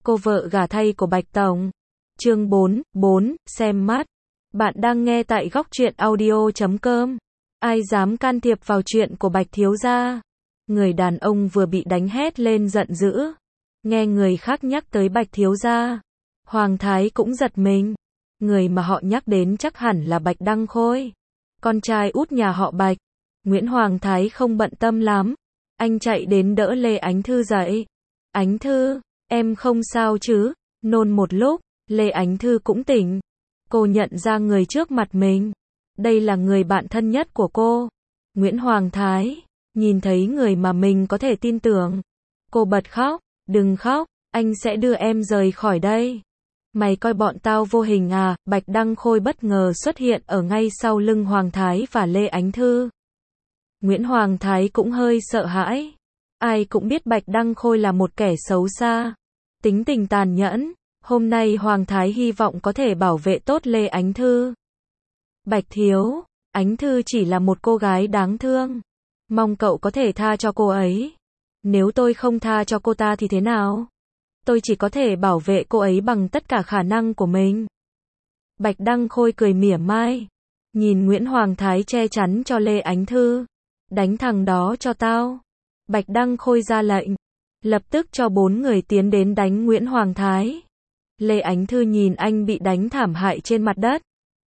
Cô vợ gả thay của Bạch Tổng. Chương 4, xem mắt. Bạn đang nghe tại góc truyện audio.com. Ai dám can thiệp vào chuyện của Bạch thiếu gia? Người đàn ông vừa bị đánh hét lên giận dữ. Nghe người khác nhắc tới Bạch thiếu gia, Hoàng Thái cũng giật mình. Người mà họ nhắc đến chắc hẳn là Bạch Đăng Khôi, con trai út nhà họ Bạch. Nguyễn Hoàng Thái không bận tâm lắm. Anh chạy đến đỡ Lê Ánh Thư dậy. Ánh Thư, em không sao chứ? Nôn một lúc, Lê Ánh Thư cũng tỉnh. Cô nhận ra người trước mặt mình. Đây là người bạn thân nhất của cô, Nguyễn Hoàng Thái. Nhìn thấy người mà mình có thể tin tưởng, cô bật khóc. Đừng khóc, anh sẽ đưa em rời khỏi đây. Mày coi bọn tao vô hình à? Bạch Đăng Khôi bất ngờ xuất hiện ở ngay sau lưng Hoàng Thái và Lê Ánh Thư. Nguyễn Hoàng Thái cũng hơi sợ hãi. Ai cũng biết Bạch Đăng Khôi là một kẻ xấu xa, tính tình tàn nhẫn. Hôm nay Hoàng Thái hy vọng có thể bảo vệ tốt Lê Ánh Thư. Bạch thiếu, Ánh Thư chỉ là một cô gái đáng thương. Mong cậu có thể tha cho cô ấy. Nếu tôi không tha cho cô ta thì thế nào? Tôi chỉ có thể bảo vệ cô ấy bằng tất cả khả năng của mình. Bạch Đăng Khôi cười mỉa mai. Nhìn Nguyễn Hoàng Thái che chắn cho Lê Ánh Thư. Đánh thằng đó cho tao. Bạch Đăng Khôi ra lệnh. Lập tức cho 4 người tiến đến đánh Nguyễn Hoàng Thái. Lê Ánh Thư nhìn anh bị đánh thảm hại trên mặt đất.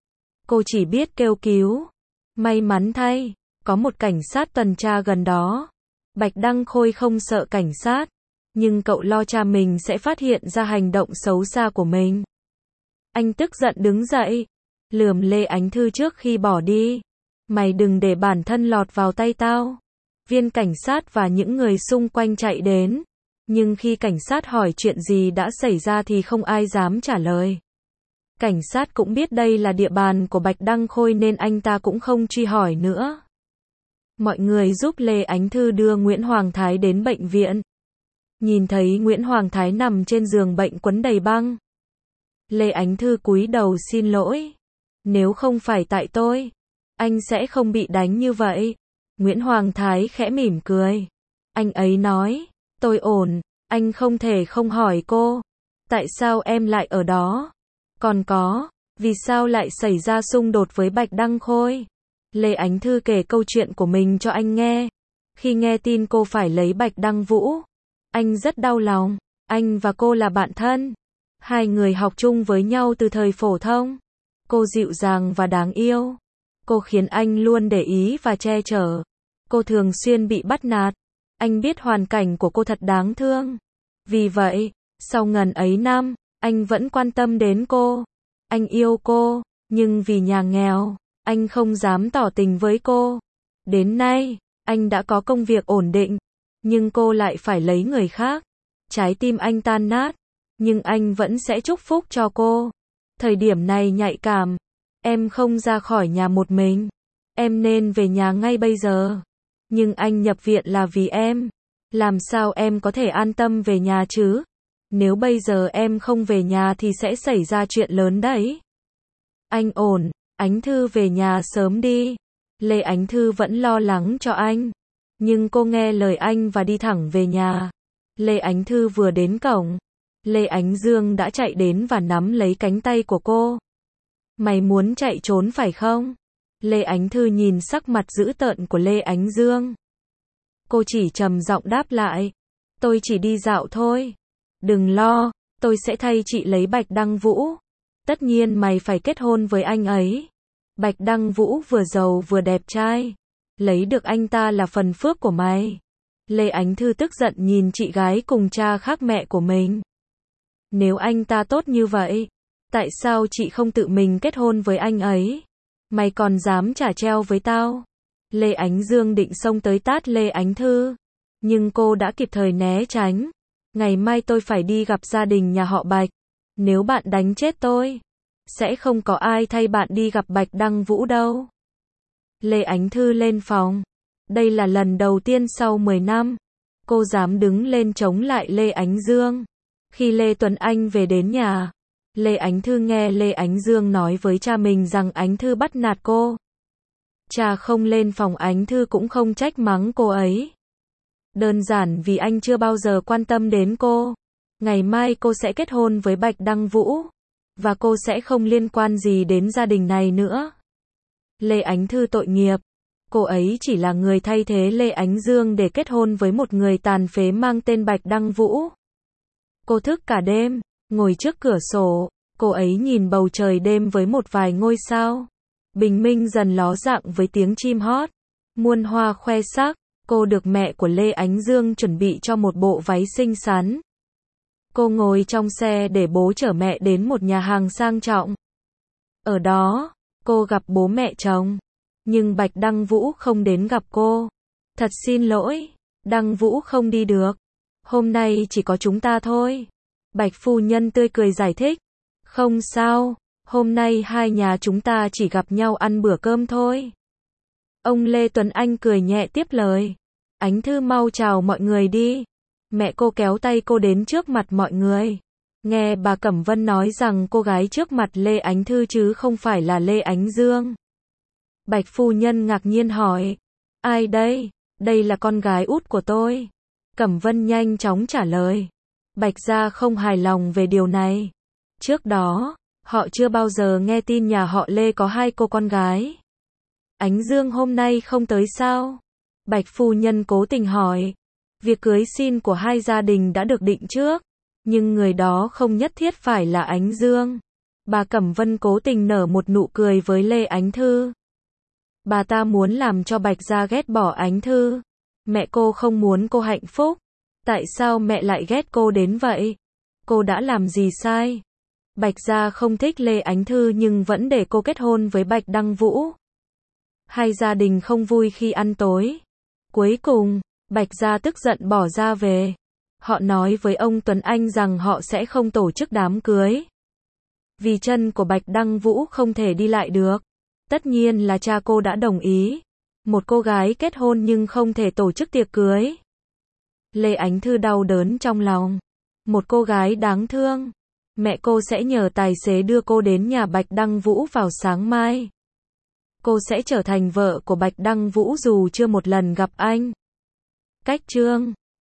Cô chỉ biết kêu cứu. May mắn thay, có một cảnh sát tuần tra gần đó. Bạch Đăng Khôi không sợ cảnh sát, nhưng cậu lo cha mình sẽ phát hiện ra hành động xấu xa của mình. Anh tức giận đứng dậy, lườm Lê Ánh Thư trước khi bỏ đi. Mày đừng để bản thân lọt vào tay tao. Viên cảnh sát và những người xung quanh chạy đến, nhưng khi cảnh sát hỏi chuyện gì đã xảy ra thì không ai dám trả lời. Cảnh sát cũng biết đây là địa bàn của Bạch Đăng Khôi nên anh ta cũng không truy hỏi nữa. Mọi người giúp Lê Ánh Thư đưa Nguyễn Hoàng Thái đến bệnh viện. Nhìn thấy Nguyễn Hoàng Thái nằm trên giường bệnh quấn đầy băng, Lê Ánh Thư cúi đầu xin lỗi. Nếu không phải tại tôi, anh sẽ không bị đánh như vậy. Nguyễn Hoàng Thái khẽ mỉm cười. Anh ấy nói, tôi ổn. Anh không thể không hỏi cô, tại sao em lại ở đó? Còn có, vì sao lại xảy ra xung đột với Bạch Đăng Khôi? Lê Ánh Thư kể câu chuyện của mình cho anh nghe. Khi nghe tin cô phải lấy Bạch Đăng Vũ, anh rất đau lòng. Anh và cô là bạn thân. Hai người học chung với nhau từ thời phổ thông. Cô dịu dàng và đáng yêu. Cô khiến anh luôn để ý và che chở. Cô thường xuyên bị bắt nạt. Anh biết hoàn cảnh của cô thật đáng thương. Vì vậy, sau ngần ấy năm, anh vẫn quan tâm đến cô. Anh yêu cô, nhưng vì nhà nghèo, anh không dám tỏ tình với cô. Đến nay, anh đã có công việc ổn định, nhưng cô lại phải lấy người khác. Trái tim anh tan nát, nhưng anh vẫn sẽ chúc phúc cho cô. Thời điểm này nhạy cảm, em không ra khỏi nhà một mình. Em nên về nhà ngay bây giờ. Nhưng anh nhập viện là vì em. Làm sao em có thể an tâm về nhà chứ? Nếu bây giờ em không về nhà thì sẽ xảy ra chuyện lớn đấy. Anh ổn, Ánh Thư về nhà sớm đi. Lê Ánh Thư vẫn lo lắng cho anh, nhưng cô nghe lời anh và đi thẳng về nhà. Lê Ánh Thư vừa đến cổng, Lê Ánh Dương đã chạy đến và nắm lấy cánh tay của cô. Mày muốn chạy trốn phải không? Lê Ánh Thư nhìn sắc mặt dữ tợn của Lê Ánh Dương. Cô chỉ trầm giọng đáp lại. Tôi chỉ đi dạo thôi. Đừng lo, tôi sẽ thay chị lấy Bạch Đăng Vũ. Tất nhiên mày phải kết hôn với anh ấy. Bạch Đăng Vũ vừa giàu vừa đẹp trai. Lấy được anh ta là phần phước của mày. Lê Ánh Thư tức giận nhìn chị gái cùng cha khác mẹ của mình. Nếu anh ta tốt như vậy, tại sao chị không tự mình kết hôn với anh ấy? Mày còn dám trả treo với tao? Lê Ánh Dương định xông tới tát Lê Ánh Thư, nhưng cô đã kịp thời né tránh. Ngày mai tôi phải đi gặp gia đình nhà họ Bạch. Nếu bạn đánh chết tôi, sẽ không có ai thay bạn đi gặp Bạch Đăng Vũ đâu. Lê Ánh Thư lên phòng. Đây là lần đầu tiên sau 10 năm, cô dám đứng lên chống lại Lê Ánh Dương. Khi Lê Tuấn Anh về đến nhà, Lê Ánh Thư nghe Lê Ánh Dương nói với cha mình rằng Ánh Thư bắt nạt cô. Cha không lên phòng Ánh Thư cũng không trách mắng cô ấy. Đơn giản vì anh chưa bao giờ quan tâm đến cô. Ngày mai cô sẽ kết hôn với Bạch Đăng Vũ. Và cô sẽ không liên quan gì đến gia đình này nữa. Lê Ánh Thư tội nghiệp. Cô ấy chỉ là người thay thế Lê Ánh Dương để kết hôn với một người tàn phế mang tên Bạch Đăng Vũ. Cô thức cả đêm, ngồi trước cửa sổ, cô ấy nhìn bầu trời đêm với một vài ngôi sao. Bình minh dần ló dạng với tiếng chim hót. Muôn hoa khoe sắc, cô được mẹ của Lê Ánh Dương chuẩn bị cho một bộ váy xinh xắn. Cô ngồi trong xe để bố chở mẹ đến một nhà hàng sang trọng. Ở đó, cô gặp bố mẹ chồng. Nhưng Bạch Đăng Vũ không đến gặp cô. Thật xin lỗi, Đăng Vũ không đi được. Hôm nay chỉ có chúng ta thôi. Bạch phu nhân tươi cười giải thích. Không sao, hôm nay hai nhà chúng ta chỉ gặp nhau ăn bữa cơm thôi. Ông Lê Tuấn Anh cười nhẹ tiếp lời. Ánh Thư mau chào mọi người đi. Mẹ cô kéo tay cô đến trước mặt mọi người. Nghe bà Cẩm Vân nói rằng cô gái trước mặt Lê Ánh Thư chứ không phải là Lê Ánh Dương. Bạch phu nhân ngạc nhiên hỏi. Ai đây? Đây là con gái út của tôi. Cẩm Vân nhanh chóng trả lời. Bạch gia không hài lòng về điều này. Trước đó, họ chưa bao giờ nghe tin nhà họ Lê có hai cô con gái. Ánh Dương hôm nay không tới sao? Bạch phu nhân cố tình hỏi. Việc cưới xin của hai gia đình đã được định trước, nhưng người đó không nhất thiết phải là Ánh Dương. Bà Cẩm Vân cố tình nở một nụ cười với Lê Ánh Thư. Bà ta muốn làm cho Bạch gia ghét bỏ Ánh Thư. Mẹ cô không muốn cô hạnh phúc. Tại sao mẹ lại ghét cô đến vậy? Cô đã làm gì sai? Bạch gia không thích Lê Ánh Thư nhưng vẫn để cô kết hôn với Bạch Đăng Vũ. Hai gia đình không vui khi ăn tối. Cuối cùng, Bạch gia tức giận bỏ ra về. Họ nói với ông Tuấn Anh rằng họ sẽ không tổ chức đám cưới. Vì chân của Bạch Đăng Vũ không thể đi lại được. Tất nhiên là cha cô đã đồng ý. Một cô gái kết hôn nhưng không thể tổ chức tiệc cưới. Lê Ánh Thư đau đớn trong lòng. Một cô gái đáng thương. Mẹ cô sẽ nhờ tài xế đưa cô đến nhà Bạch Đăng Vũ vào sáng mai. Cô sẽ trở thành vợ của Bạch Đăng Vũ dù chưa một lần gặp anh. Cách chương